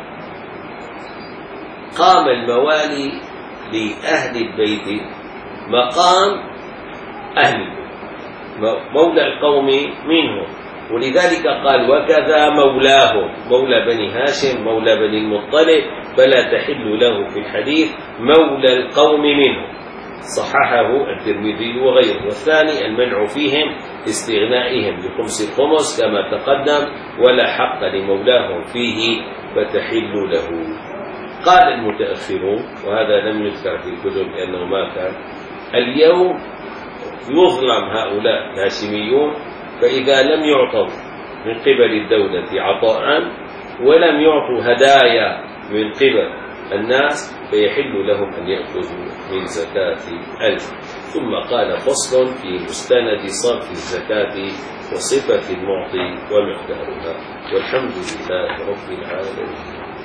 قام الموالي لأهل البيت مقام أهل البيت، مولى القوم منهم، ولذلك قال: وكذا مولاهم، مولى بني هاشم مولى بني المطلب، فلا تحل له في الحديث مولى القوم منهم، صححه الترمذي وغيره. والثاني المنع فيهم استغنائهم بخمس الخمس كما تقدم، ولا حق لمولاهم فيه فتحل له. قال المتأخرون، وهذا لم يذكر في الكتب لأنه ما كان، اليوم يظلم هؤلاء الهاشميون، فإذا لم يعطوا من قبل الدولة عطاء ولم يعطوا هدايا من قبل الناس فيحل لهم أن يأخذوا من زكاة ألف. ثم قال: فصل في مستند صرف الزكاة وصفة المعطي ومقدارها. والحمد لله رب العالمين.